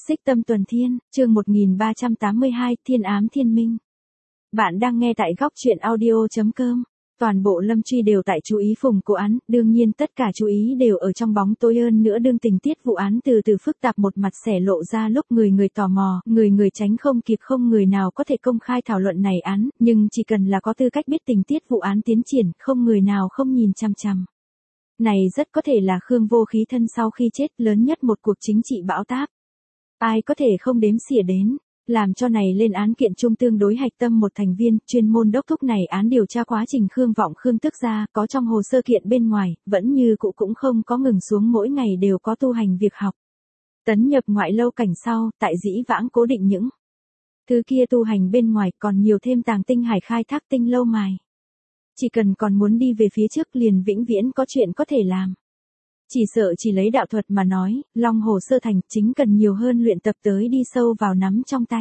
Xích Tâm Tuần Thiên, chương 1382, Thiên Ám Thiên Minh. Bạn đang nghe tại góc truyện audio.com. Toàn bộ Lâm Truy đều tại chú ý phùng cố án, đương nhiên tất cả chú ý đều ở trong bóng tối hơn nữa đương tình tiết vụ án từ từ phức tạp một mặt xẻ lộ ra lúc người tò mò, người tránh không kịp không người nào có thể công khai thảo luận này án, nhưng chỉ cần là có tư cách biết tình tiết vụ án tiến triển, không người nào không nhìn chằm chằm. Này rất có thể là Khương Vô Khí thân sau khi chết lớn nhất một cuộc chính trị bão táp. Ai có thể không đếm xỉa đến, làm cho này lên án kiện trung tương đối hạch tâm một thành viên, chuyên môn đốc thúc này án điều tra quá trình Khương Vọng Khương Tức Gia, có trong hồ sơ kiện bên ngoài, vẫn như cũ cũng không có ngừng xuống mỗi ngày đều có tu hành việc học. Tấn nhập ngoại lâu cảnh sau, tại dĩ vãng cố định những thứ kia tu hành bên ngoài còn nhiều thêm tàng tinh hải khai thác tinh lâu mài. Chỉ cần còn muốn đi về phía trước liền vĩnh viễn có chuyện có thể làm. Chỉ sợ chỉ lấy đạo thuật mà nói, Long Hồ Sơ Thành chính cần nhiều hơn luyện tập tới đi sâu vào nắm trong tay.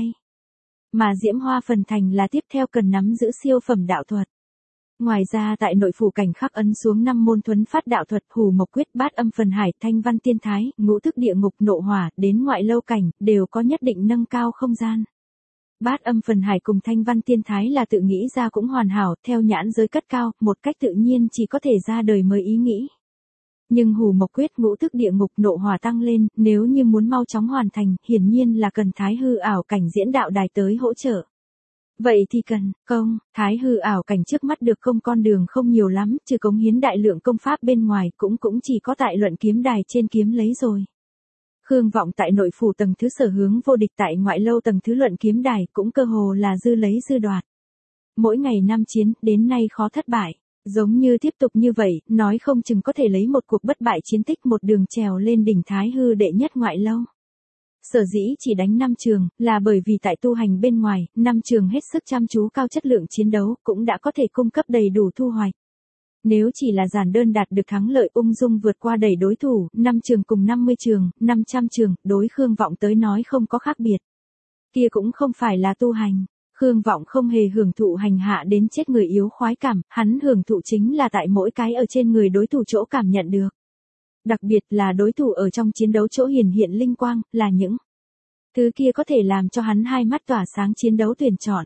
Mà Diễm Hoa Phần Thành là tiếp theo cần nắm giữ siêu phẩm đạo thuật. Ngoài ra tại nội phủ cảnh khắc ấn xuống 5 môn thuấn phát đạo thuật Hủ Mộc Quyết, Bát Âm Phần Hải, Thanh Văn Tiên Thái, Ngũ Thức Địa Ngục, Nộ Hỏa, đến ngoại lâu cảnh, đều có nhất định nâng cao không gian. Bát Âm Phần Hải cùng Thanh Văn Tiên Thái là tự nghĩ ra cũng hoàn hảo, theo nhãn giới cất cao, một cách tự nhiên chỉ có thể ra đời mới ý nghĩ. Nhưng Hủ Mộc Quyết, Ngũ Thức Địa Ngục, Nộ Hỏa tăng lên, nếu như muốn mau chóng hoàn thành, hiển nhiên là cần Thái Hư ảo cảnh diễn đạo đài tới hỗ trợ. Vậy thì cần, Thái Hư ảo cảnh trước mắt được công con đường không nhiều lắm, trừ cống hiến đại lượng công pháp bên ngoài cũng chỉ có tại luận kiếm đài trên kiếm lấy rồi. Khương Vọng tại nội phủ tầng thứ sở hướng vô địch tại ngoại lâu tầng thứ luận kiếm đài cũng cơ hồ là dư lấy dư đoạt. Mỗi ngày 5 chiến, đến nay khó thất bại. Giống như tiếp tục như vậy, nói không chừng có thể lấy một cuộc bất bại chiến tích một đường trèo lên đỉnh Thái Hư đệ nhất ngoại lâu. Sở dĩ chỉ đánh 5 trường, là bởi vì tại tu hành bên ngoài, 5 trường hết sức chăm chú cao chất lượng chiến đấu, cũng đã có thể cung cấp đầy đủ thu hoạch. Nếu chỉ là giản đơn đạt được thắng lợi ung dung vượt qua đầy đối thủ, 5 trường cùng 50 trường, 500 trường, đối Khương Vọng tới nói không có khác biệt. Kia cũng không phải là tu hành. Khương Vọng không hề hưởng thụ hành hạ đến chết người yếu khoái cảm, hắn hưởng thụ chính là tại mỗi cái ở trên người đối thủ chỗ cảm nhận được. Đặc biệt là đối thủ ở trong chiến đấu chỗ hiển hiện linh quang, là những thứ kia có thể làm cho hắn hai mắt tỏa sáng chiến đấu tuyển chọn.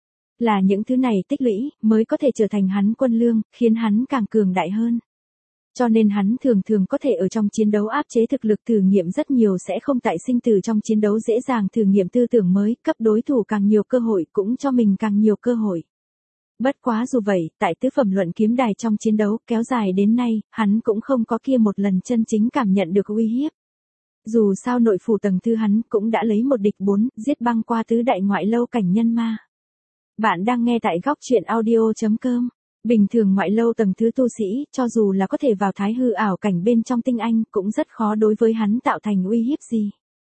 Là những thứ này tích lũy, mới có thể trở thành hắn quân lương, khiến hắn càng cường đại hơn. Cho nên hắn thường có thể ở trong chiến đấu áp chế thực lực thử nghiệm rất nhiều sẽ không tại sinh tử trong chiến đấu dễ dàng thử nghiệm tư tưởng mới, cấp đối thủ càng nhiều cơ hội cũng cho mình càng nhiều cơ hội. Bất quá dù vậy, tại tứ phẩm luận kiếm đài trong chiến đấu kéo dài đến nay, hắn cũng không có kia một lần chân chính cảm nhận được uy hiếp. Dù sao nội phủ tầng thứ hắn cũng đã lấy một địch 4, giết băng qua tứ đại ngoại lâu cảnh nhân ma. Bạn đang nghe tại góc truyện audio.com. Bình thường ngoại lâu tầng thứ tu sĩ, cho dù là có thể vào Thái Hư ảo cảnh bên trong tinh anh, cũng rất khó đối với hắn tạo thành uy hiếp gì.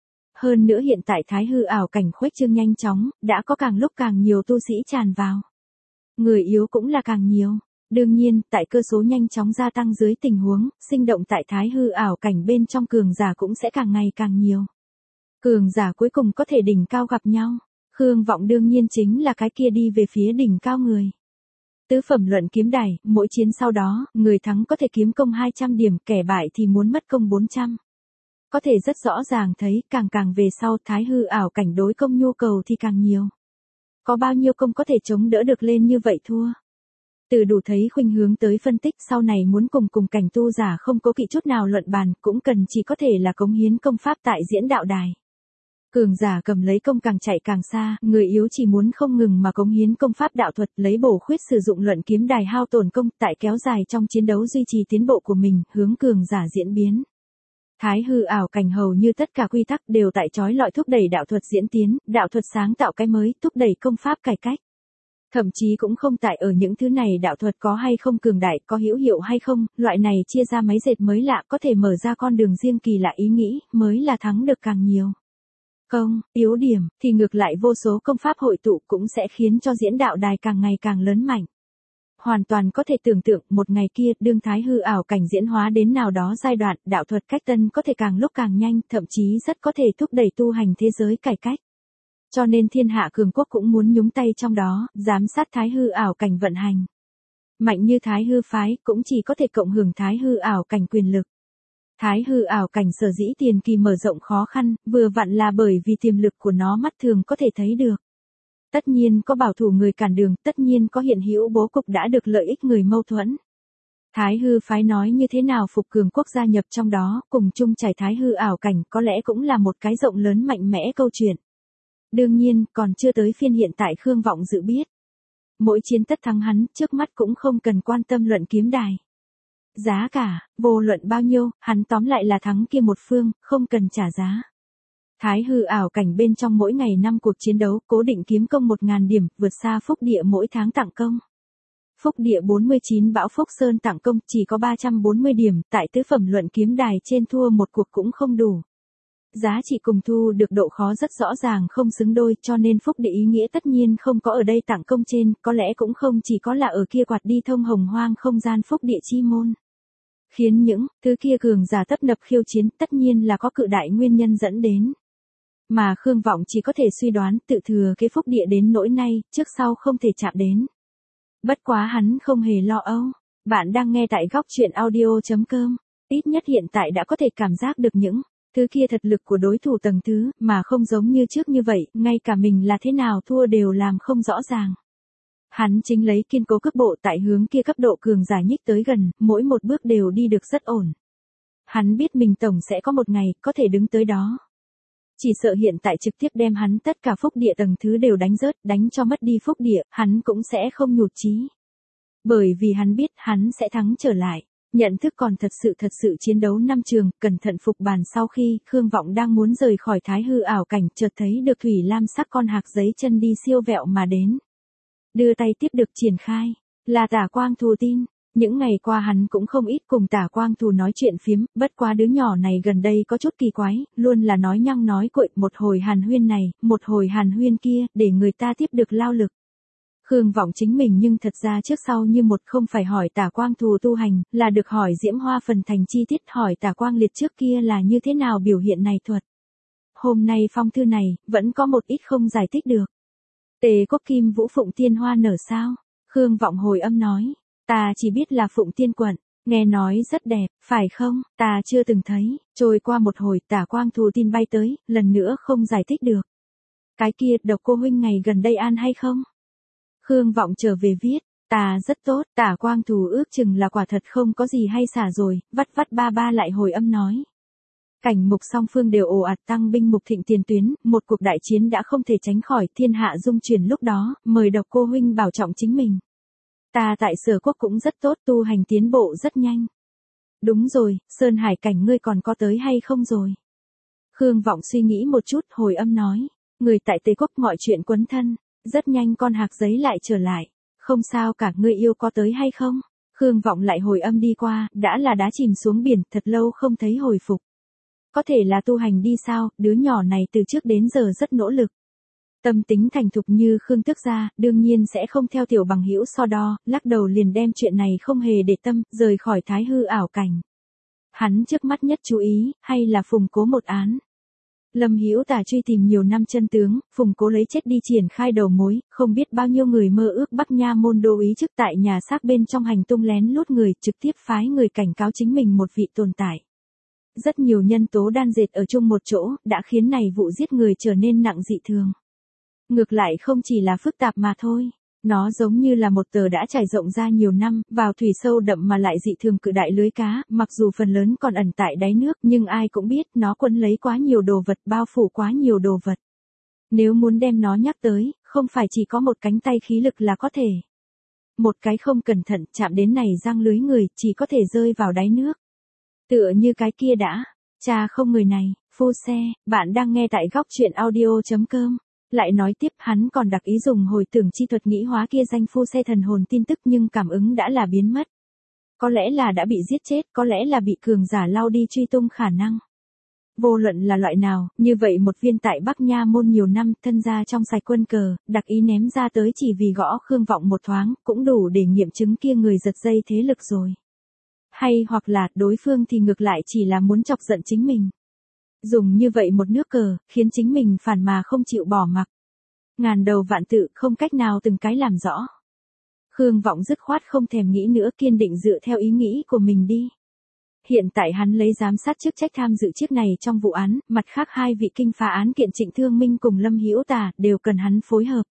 Hơn nữa hiện tại Thái Hư ảo cảnh khuếch trương nhanh chóng, đã có càng lúc càng nhiều tu sĩ tràn vào. Người yếu cũng là càng nhiều. Đương nhiên, tại cơ số nhanh chóng gia tăng dưới tình huống, sinh động tại Thái Hư ảo cảnh bên trong cường giả cũng sẽ càng ngày càng nhiều. Cường giả cuối cùng có thể đỉnh cao gặp nhau. Khương Vọng đương nhiên chính là cái kia đi về phía đỉnh cao người. Tứ phẩm luận kiếm đài, mỗi chiến sau đó, người thắng có thể kiếm công 200 điểm, kẻ bại thì muốn mất công 400. Có thể rất rõ ràng thấy, càng về sau Thái Hư ảo cảnh đối công nhu cầu thì càng nhiều. Có bao nhiêu công có thể chống đỡ được lên như vậy thua. Từ đủ thấy khuynh hướng tới phân tích sau này muốn cùng cảnh tu giả không có kỵ chút nào luận bàn, cũng cần chỉ có thể là cống hiến công pháp tại diễn đạo đài. Cường giả cầm lấy công càng chạy càng xa, người yếu chỉ muốn không ngừng mà cống hiến công pháp đạo thuật lấy bổ khuyết sử dụng luận kiếm đài hao tổn công tại kéo dài trong chiến đấu duy trì tiến bộ của mình, hướng cường giả diễn biến. Thái Hư ảo cảnh hầu như tất cả quy tắc đều tại chói lọi thúc đẩy đạo thuật diễn tiến, đạo thuật sáng tạo cái mới, thúc đẩy công pháp cải cách. Thậm chí cũng không tại ở những thứ này đạo thuật có hay không cường đại, có hữu hiệu hay không, loại này chia ra máy dệt mới lạ có thể mở ra con đường riêng kỳ lạ ý nghĩ, mới là thắng được càng nhiều. Yếu điểm, thì ngược lại vô số công pháp hội tụ cũng sẽ khiến cho diễn đạo đài càng ngày càng lớn mạnh. Hoàn toàn có thể tưởng tượng một ngày kia đương Thái Hư ảo cảnh diễn hóa đến nào đó giai đoạn, đạo thuật cách tân có thể càng lúc càng nhanh, thậm chí rất có thể thúc đẩy tu hành thế giới cải cách. Cho nên thiên hạ cường quốc cũng muốn nhúng tay trong đó, giám sát Thái Hư ảo cảnh vận hành. Mạnh như Thái Hư phái cũng chỉ có thể cộng hưởng Thái Hư ảo cảnh quyền lực. Thái hư ảo cảnh sở dĩ tiền kỳ mở rộng khó khăn, vừa vặn là bởi vì tiềm lực của nó mắt thường có thể thấy được. Tất nhiên có bảo thủ người cản đường, tất nhiên có hiện hữu bố cục đã được lợi ích người mâu thuẫn. Thái hư phái nói như thế nào phục cường quốc gia nhập trong đó, cùng chung trải thái hư ảo cảnh có lẽ cũng là một cái rộng lớn mạnh mẽ câu chuyện. Đương nhiên, còn chưa tới phiên hiện tại Khương Vọng dự biết. Mỗi chiến tất thắng hắn, trước mắt cũng không cần quan tâm luận kiếm đài. Giá cả, vô luận bao nhiêu, hắn tóm lại là thắng kia một phương, không cần trả giá. Thái hư ảo cảnh bên trong mỗi ngày 5 cuộc chiến đấu, cố định kiếm công 1000 điểm, vượt xa Phúc Địa mỗi tháng tặng công. Phúc Địa 49 Bão Phúc Sơn tặng công chỉ có 340 điểm, tại tứ phẩm luận kiếm đài trên thua một cuộc cũng không đủ. Giá trị cùng thu được độ khó rất rõ ràng không xứng đôi, cho nên Phúc Địa ý nghĩa tất nhiên không có ở đây tặng công trên, có lẽ cũng không chỉ có là ở kia quạt đi thông hồng hoang không gian Phúc Địa chi môn. Khiến những thứ kia cường giả tấp nập khiêu chiến tất nhiên là có cự đại nguyên nhân dẫn đến. Mà Khương Vọng chỉ có thể suy đoán tự thừa cái Phúc Địa đến nỗi nay, trước sau không thể chạm đến. Bất quá hắn không hề lo âu. Bạn đang nghe tại góc truyện audio.com. Ít nhất hiện tại đã có thể cảm giác được những thứ kia thật lực của đối thủ tầng thứ, mà không giống như trước như vậy, ngay cả mình là thế nào thua đều làm không rõ ràng. Hắn chính lấy kiên cố cước bộ tại hướng kia cấp độ cường giả nhích tới gần, mỗi một bước đều đi được rất ổn. Hắn biết mình tổng sẽ có một ngày, có thể đứng tới đó. Chỉ sợ hiện tại trực tiếp đem hắn tất cả Phúc Địa tầng thứ đều đánh rớt, đánh cho mất đi Phúc Địa, hắn cũng sẽ không nhụt chí. Bởi vì hắn biết hắn sẽ thắng trở lại. Nhận thức còn thật sự chiến đấu 5 trường, cẩn thận phục bàn sau khi Khương Vọng đang muốn rời khỏi thái hư ảo cảnh, chợt thấy được thủy lam sắc con hạc giấy chân đi siêu vẹo mà đến. Đưa tay tiếp được triển khai, là Tả Quang Thù tin. Những ngày qua hắn cũng không ít cùng Tả Quang Thù nói chuyện phiếm, bất quá đứa nhỏ này gần đây có chút kỳ quái, luôn là nói nhăng nói cuội, một hồi hàn huyên này, một hồi hàn huyên kia, để người ta tiếp được lao lực. Khương Vọng chính mình nhưng thật ra trước sau như một không phải hỏi Tả Quang Thù tu hành, là được hỏi Diễm Hoa phần thành chi tiết, hỏi Tả Quang Liệt trước kia là như thế nào biểu hiện này thuật. Hôm nay phong thư này, vẫn có một ít không giải thích được. Tề Quốc Kim Vũ Phụng Tiên Hoa nở sao? Khương Vọng hồi âm nói, ta chỉ biết là Phụng Tiên Quận, nghe nói rất đẹp, phải không? Ta chưa từng thấy. Trôi qua một hồi Tả Quang Thù tin bay tới, lần nữa không giải thích được. Cái kia Độc Cô huynh ngày gần đây an hay không? Khương Vọng trở về viết, ta rất tốt, Tả Quang Thù ước chừng là quả thật không có gì hay xả rồi, vắt ba ba lại hồi âm nói. Cảnh mục song phương đều ồ ạt tăng binh mục thịnh tiền tuyến, một cuộc đại chiến đã không thể tránh khỏi, thiên hạ dung chuyển lúc đó, mời Độc Cô huynh bảo trọng chính mình. Ta tại Sở Quốc cũng rất tốt, tu hành tiến bộ rất nhanh. Đúng rồi, Sơn Hải cảnh ngươi còn có tới hay không rồi? Khương Vọng suy nghĩ một chút, hồi âm nói, người tại Tề Quốc mọi chuyện quấn thân. Rất nhanh con hạc giấy lại trở lại. Không sao cả, ngươi yêu có tới hay không? Khương Vọng lại hồi âm đi qua, đã là đá chìm xuống biển, thật lâu không thấy hồi phục. Có thể là tu hành đi sao, đứa nhỏ này từ trước đến giờ rất nỗ lực. Tâm tính thành thục như Khương Tước gia, đương nhiên sẽ không theo tiểu bằng hữu so đo, lắc đầu liền đem chuyện này không hề để tâm, rời khỏi thái hư ảo cảnh. Hắn trước mắt nhất chú ý, hay là Phùng Cố một án. Lâm Hữu Tả truy tìm nhiều năm chân tướng, Phùng Cố lấy chết đi triển khai đầu mối, không biết bao nhiêu người mơ ước Bắc Nha môn đô ý chức tại nhà xác bên trong hành tung lén lút người, trực tiếp phái người cảnh cáo chính mình một vị tồn tại. Rất nhiều nhân tố đan dệt ở chung một chỗ, đã khiến này vụ giết người trở nên nặng dị thường. Ngược lại không chỉ là phức tạp mà thôi. Nó giống như là một tờ đã trải rộng ra nhiều năm, vào thủy sâu đậm mà lại dị thường cự đại lưới cá, mặc dù phần lớn còn ẩn tại đáy nước, nhưng ai cũng biết nó quấn lấy quá nhiều đồ vật, bao phủ quá nhiều đồ vật. Nếu muốn đem nó nhắc tới, không phải chỉ có một cánh tay khí lực là có thể. Một cái không cẩn thận chạm đến này răng lưới người, chỉ có thể rơi vào đáy nước. Tựa như cái kia đã, cha không người này, phu xe, bạn đang nghe tại góc truyện audio.com. Lại nói tiếp hắn còn đặc ý dùng hồi tưởng chi thuật nghĩ hóa kia danh phu xe thần hồn tin tức nhưng cảm ứng đã là biến mất. Có lẽ là đã bị giết chết, có lẽ là bị cường giả lao đi truy tung khả năng. Vô luận là loại nào, như vậy một viên tại Bắc Nha môn nhiều năm thân ra trong sạch quân cờ, đặc ý ném ra tới chỉ vì gõ Khương Vọng một thoáng, cũng đủ để nghiệm chứng kia người giật dây thế lực rồi. Hay hoặc là đối phương thì ngược lại chỉ là muốn chọc giận chính mình. Dùng như vậy một nước cờ, khiến chính mình phản mà không chịu bỏ mặc. Ngàn đầu vạn tự không cách nào từng cái làm rõ. Khương Vọng dứt khoát không thèm nghĩ nữa, kiên định dựa theo ý nghĩ của mình đi. Hiện tại hắn lấy giám sát chức trách tham dự chiếc này trong vụ án, mặt khác hai vị kinh phá án kiện Trịnh Thương Minh cùng Lâm Hữu Tà đều cần hắn phối hợp.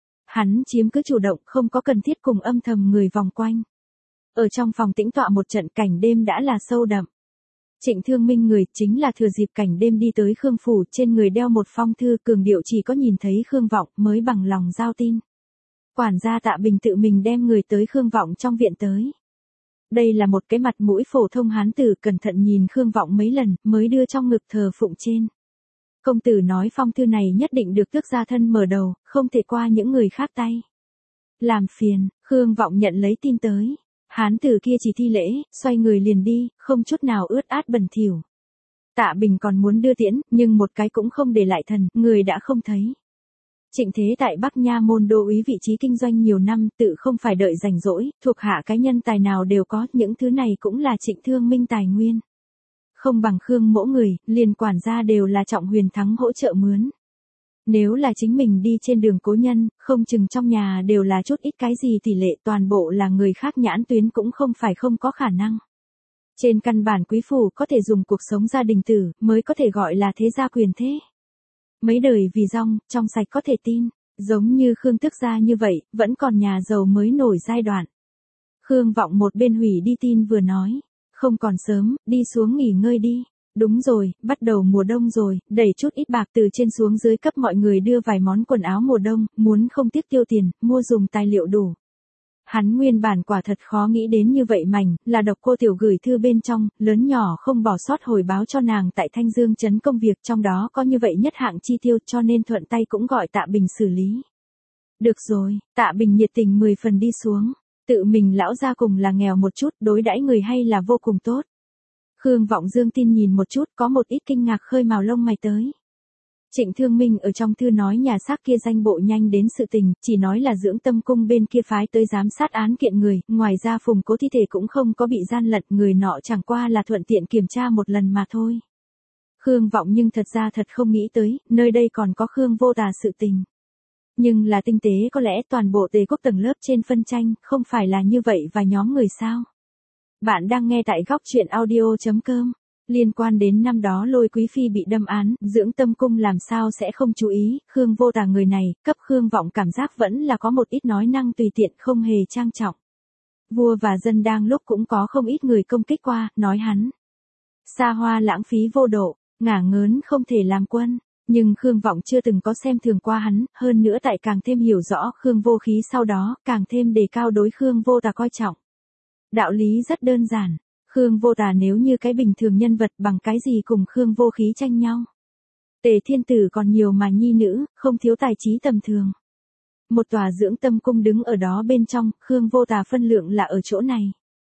Hắn chiếm cứ chủ động, không có cần thiết cùng âm thầm người vòng quanh. Ở trong phòng tĩnh tọa một trận cảnh đêm đã là sâu đậm. Trịnh Thương Minh người chính là thừa dịp cảnh đêm đi tới Khương phủ, trên người đeo một phong thư, cường điệu chỉ có nhìn thấy Khương Vọng mới bằng lòng giao tin. Quản gia Tạ Bình tự mình đem người tới Khương Vọng trong viện tới. Đây là một cái mặt mũi phổ thông hán tử, cẩn thận nhìn Khương Vọng mấy lần mới đưa trong ngực thờ phụng trên. Công tử nói phong thư này nhất định được tước gia thân mở đầu, không thể qua những người khác tay. Làm phiền, Khương Vọng nhận lấy tin tới. Hán tử kia chỉ thi lễ, xoay người liền đi, không chút nào ướt át bẩn thỉu. Tạ Bình còn muốn đưa tiễn, nhưng một cái cũng không để lại thần, người đã không thấy. Trịnh Thế tại Bắc Nha môn đô úy vị trí kinh doanh nhiều năm, tự không phải đợi rảnh rỗi, thuộc hạ cái nhân tài nào đều có, những thứ này cũng là Trịnh Thương Minh tài nguyên. Không bằng Khương mỗ người, liền quản gia đều là Trọng Huyền Thắng hỗ trợ mướn. Nếu là chính mình đi trên đường cố nhân, không chừng trong nhà đều là chút ít cái gì tỷ lệ, toàn bộ là người khác nhãn tuyến cũng không phải không có khả năng. Trên căn bản quý phủ có thể dùng cuộc sống gia đình tử, mới có thể gọi là thế gia quyền thế. Mấy đời vì rong, trong sạch có thể tin, giống như Khương Tước gia như vậy, vẫn còn nhà giàu mới nổi giai đoạn. Khương Vọng một bên hủy đi tin vừa nói, không còn sớm, đi xuống nghỉ ngơi đi. Đúng rồi, bắt đầu mùa đông rồi, đẩy chút ít bạc từ trên xuống dưới cấp mọi người đưa vài món quần áo mùa đông, muốn không tiếc tiêu tiền, mua dùng tài liệu đủ. Hắn nguyên bản quả thật khó nghĩ đến như vậy mảnh, là độc cô tiểu gửi thư bên trong, lớn nhỏ không bỏ sót hồi báo cho nàng tại Thanh Dương trấn công việc, trong đó có như vậy nhất hạng chi tiêu, cho nên thuận tay cũng gọi Tạ Bình xử lý. Được rồi, Tạ Bình nhiệt tình 10 phần đi xuống, tự mình lão gia cùng là nghèo một chút, đối đãi người hay là vô cùng tốt. Khương Vọng dương tin nhìn một chút, có một ít kinh ngạc khơi mào lông mày tới. Trịnh Thương Minh ở trong thư nói nhà xác kia danh bộ nhanh đến sự tình, chỉ nói là dưỡng tâm cung bên kia phái tới giám sát án kiện người, ngoài ra Phùng Cố thi thể cũng không có bị gian lận, người nọ chẳng qua là thuận tiện kiểm tra một lần mà thôi. Khương Vọng nhưng thật ra thật không nghĩ tới, nơi đây còn có Khương Vô Tà sự tình. Nhưng là tinh tế có lẽ toàn bộ Tề quốc tầng lớp trên phân tranh, không phải là như vậy và nhóm người sao. Bạn đang nghe tại góc truyện audio.com. Liên quan đến năm đó Lôi Quý Phi bị đâm án, dưỡng tâm cung làm sao sẽ không chú ý, Khương Vô Tà người này, cấp Khương Vọng cảm giác vẫn là có một ít nói năng tùy tiện không hề trang trọng. Vua và dân đang lúc cũng có không ít người công kích qua, nói hắn xa hoa lãng phí vô độ, ngả ngớn không thể làm quân. Nhưng Khương Vọng chưa từng có xem thường qua hắn, hơn nữa tại càng thêm hiểu rõ Khương Vô Khí sau đó, càng thêm đề cao đối Khương Vô Tà coi trọng. Đạo lý rất đơn giản, Khương Vô Tà nếu như cái bình thường nhân vật bằng cái gì cùng Khương Vô Khí tranh nhau. Tề thiên tử còn nhiều mà nhi nữ, không thiếu tài trí tầm thường. Một tòa dưỡng tâm cung đứng ở đó bên trong, Khương Vô Tà phân lượng là ở chỗ này.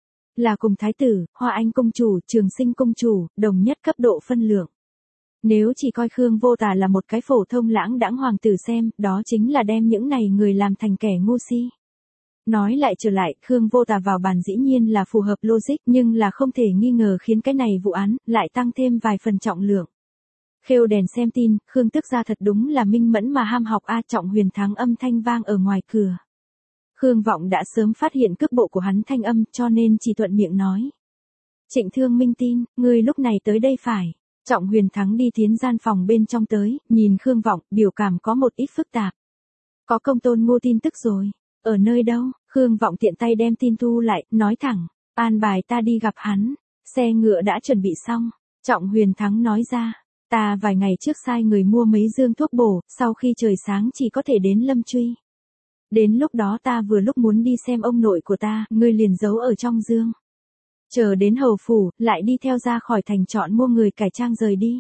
Là cùng thái tử, Hoa Anh công chủ, Trường Sinh công chủ, đồng nhất cấp độ phân lượng. Nếu chỉ coi Khương Vô Tà là một cái phổ thông lãng đãng hoàng tử xem, đó chính là đem những này người làm thành kẻ ngu si. Nói lại trở lại, Khương Vô Tà vào bàn dĩ nhiên là phù hợp logic, nhưng là không thể nghi ngờ khiến cái này vụ án lại tăng thêm vài phần trọng lượng. Khêu đèn xem tin, Khương Tước gia thật đúng là minh mẫn mà ham học a. Trọng Huyền Thắng âm thanh vang ở ngoài cửa. Khương Vọng đã sớm phát hiện cước bộ của hắn thanh âm, cho nên chỉ thuận miệng nói. Trịnh Thương Minh tin, ngươi lúc này tới đây phải. Trọng Huyền Thắng đi tiến gian phòng bên trong tới, nhìn Khương Vọng, biểu cảm có một ít phức tạp. Có công tôn Ngô tin tức rồi. Ở nơi đâu? Khương Vọng tiện tay đem tin thu lại, nói thẳng, an bài ta đi gặp hắn, xe ngựa đã chuẩn bị xong. Trọng Huyền Thắng nói ra, ta vài ngày trước sai người mua mấy dương thuốc bổ, sau khi trời sáng chỉ có thể đến Lâm Truy. Đến lúc đó ta vừa lúc muốn đi xem ông nội của ta, ngươi liền giấu ở trong dương. Chờ đến hầu phủ, lại đi theo ra khỏi thành chọn mua người cải trang rời đi.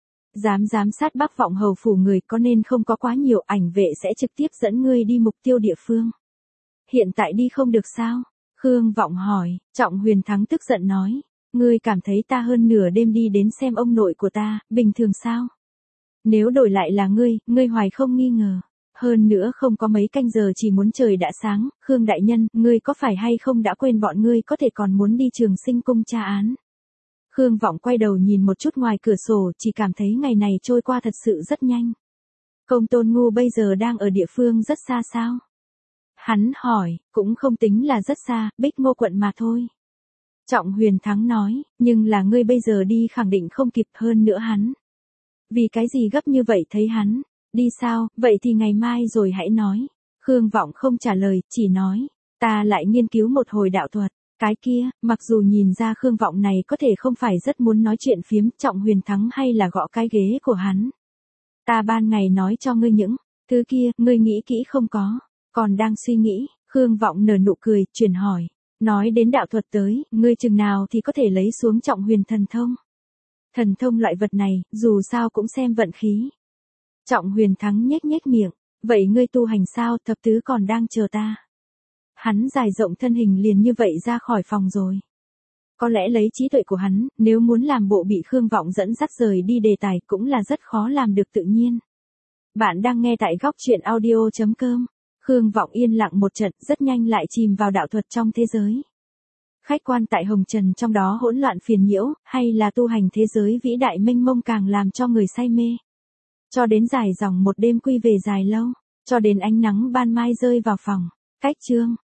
Giám sát Bắc Vọng hầu phủ người có nên không có quá nhiều, ảnh vệ sẽ trực tiếp dẫn ngươi đi mục tiêu địa phương. Hiện tại đi không được sao? Khương Vọng hỏi. Trọng Huyền Thắng tức giận nói, ngươi cảm thấy ta hơn nửa đêm đi đến xem ông nội của ta, bình thường sao? Nếu đổi lại là ngươi hoài không nghi ngờ. Hơn nữa không có mấy canh giờ chỉ muốn trời đã sáng, Khương đại nhân, ngươi có phải hay không đã quên bọn ngươi có thể còn muốn đi Trường Sinh cung tra án? Khương Vọng quay đầu nhìn một chút ngoài cửa sổ, chỉ cảm thấy ngày này trôi qua thật sự rất nhanh. Công tôn Ngu bây giờ đang ở địa phương rất xa sao? Hắn hỏi, cũng không tính là rất xa, Bích Ngô quận mà thôi. Trọng Huyền Thắng nói, nhưng là ngươi bây giờ đi khẳng định không kịp, hơn nữa hắn. Vì cái gì gấp như vậy thấy hắn? Đi sao, vậy thì ngày mai rồi hãy nói. Khương Vọng không trả lời, chỉ nói, ta lại nghiên cứu một hồi đạo thuật. Cái kia, mặc dù nhìn ra Khương Vọng này có thể không phải rất muốn nói chuyện phiếm, Trọng Huyền Thắng hay là gõ cái ghế của hắn. Ta ban ngày nói cho ngươi những thứ kia, ngươi nghĩ kỹ không có? Còn đang suy nghĩ, Khương Vọng nở nụ cười, chuyển hỏi. Nói đến đạo thuật tới, ngươi chừng nào thì có thể lấy xuống Trọng Huyền thần thông? Thần thông loại vật này, dù sao cũng xem vận khí. Trọng Huyền Thắng nhếch nhếch miệng, vậy ngươi tu hành sao, thập tứ còn đang chờ ta. Hắn dài rộng thân hình liền như vậy ra khỏi phòng rồi. Có lẽ lấy trí tuệ của hắn, nếu muốn làm bộ bị Khương Vọng dẫn dắt rời đi đề tài cũng là rất khó làm được tự nhiên. Bạn đang nghe tại góc truyện audio.com. Khương Vọng yên lặng một trận, rất nhanh lại chìm vào đạo thuật trong thế giới. Khách quan tại Hồng Trần trong đó hỗn loạn phiền nhiễu, hay là tu hành thế giới vĩ đại mênh mông càng làm cho người say mê. Cho đến dài dòng một đêm quy về dài lâu, cho đến ánh nắng ban mai rơi vào phòng. Cách chương